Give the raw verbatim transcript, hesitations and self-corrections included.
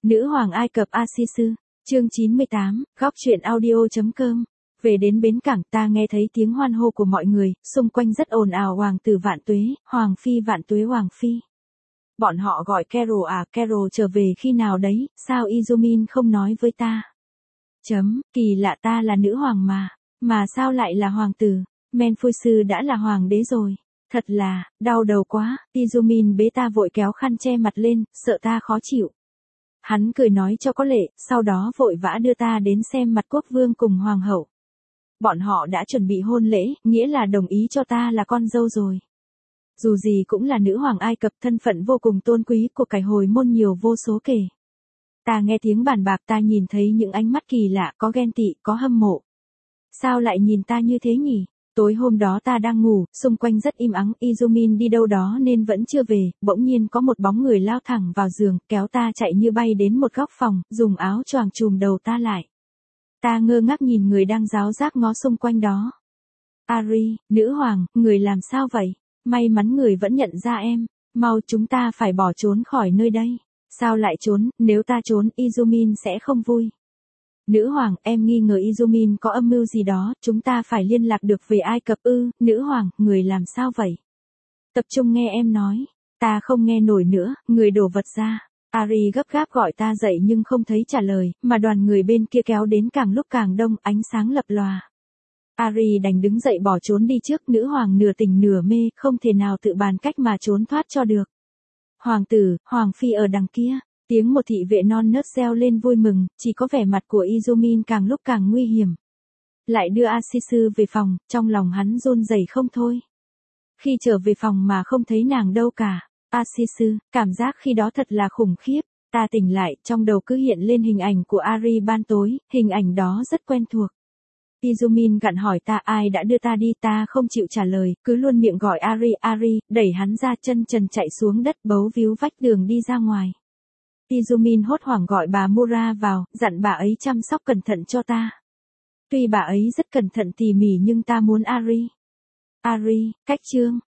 Nữ hoàng Ai Cập Asisu, chương chín mươi tám, góc truyện audio.com. Về đến bến cảng ta nghe thấy tiếng hoan hô của mọi người, xung quanh rất ồn ào hoàng tử vạn tuế, hoàng phi vạn tuế hoàng phi. Bọn họ gọi Carol à, Carol trở về khi nào đấy, sao Izumin không nói với ta? Chấm, kỳ lạ ta là nữ hoàng mà, mà sao lại là hoàng tử, Menfusu đã là hoàng đế rồi. Thật là, đau đầu quá, Izumin bế ta vội kéo khăn che mặt lên, sợ ta khó chịu. Hắn cười nói cho có lệ, sau đó vội vã đưa ta đến xem mặt quốc vương cùng hoàng hậu. Bọn họ đã chuẩn bị hôn lễ, nghĩa là đồng ý cho ta là con dâu rồi. Dù gì cũng là nữ hoàng Ai Cập, thân phận vô cùng tôn quý của cải hồi môn nhiều vô số kể. Ta nghe tiếng bàn bạc, ta nhìn thấy những ánh mắt kỳ lạ, có ghen tị, có hâm mộ. Sao lại nhìn ta như thế nhỉ? Tối hôm đó ta đang ngủ, xung quanh rất im ắng, Izumin đi đâu đó nên vẫn chưa về, bỗng nhiên có một bóng người lao thẳng vào giường, kéo ta chạy như bay đến một góc phòng, dùng áo choàng trùm đầu ta lại. Ta ngơ ngác nhìn người đang ráo rác ngó xung quanh đó. Ari, nữ hoàng, người làm sao vậy? May mắn người vẫn nhận ra em, mau chúng ta phải bỏ trốn khỏi nơi đây. Sao lại trốn, nếu ta trốn, Izumin sẽ không vui. Nữ hoàng, em nghi ngờ Izumin có âm mưu gì đó, chúng ta phải liên lạc được về Ai Cập ư, nữ hoàng, người làm sao vậy? Tập trung nghe em nói, ta không nghe nổi nữa, người đổ vật ra. Ari gấp gáp gọi ta dậy nhưng không thấy trả lời, mà đoàn người bên kia kéo đến càng lúc càng đông, ánh sáng lập lòa. Ari đành đứng dậy bỏ trốn đi trước, nữ hoàng nửa tỉnh nửa mê, không thể nào tự bàn cách mà trốn thoát cho được. Hoàng tử, hoàng phi ở đằng kia. Tiếng một thị vệ non nớt reo lên vui mừng, chỉ có vẻ mặt của Izumin càng lúc càng nguy hiểm. Lại đưa Asisu về phòng, trong lòng hắn run rẩy không thôi. Khi trở về phòng mà không thấy nàng đâu cả. Asisu, cảm giác khi đó thật là khủng khiếp. Ta tỉnh lại, trong đầu cứ hiện lên hình ảnh của Ari ban tối, hình ảnh đó rất quen thuộc. Izumin gặn hỏi ta ai đã đưa ta đi, ta không chịu trả lời, cứ luôn miệng gọi Ari, Ari, đẩy hắn ra, chân trần chạy xuống đất, bấu víu vách tường đi ra ngoài. Izumin hốt hoảng gọi bà Mura vào, dặn bà ấy chăm sóc cẩn thận cho ta. Tuy bà ấy rất cẩn thận tỉ mỉ nhưng ta muốn Ari. Ari, cách chương,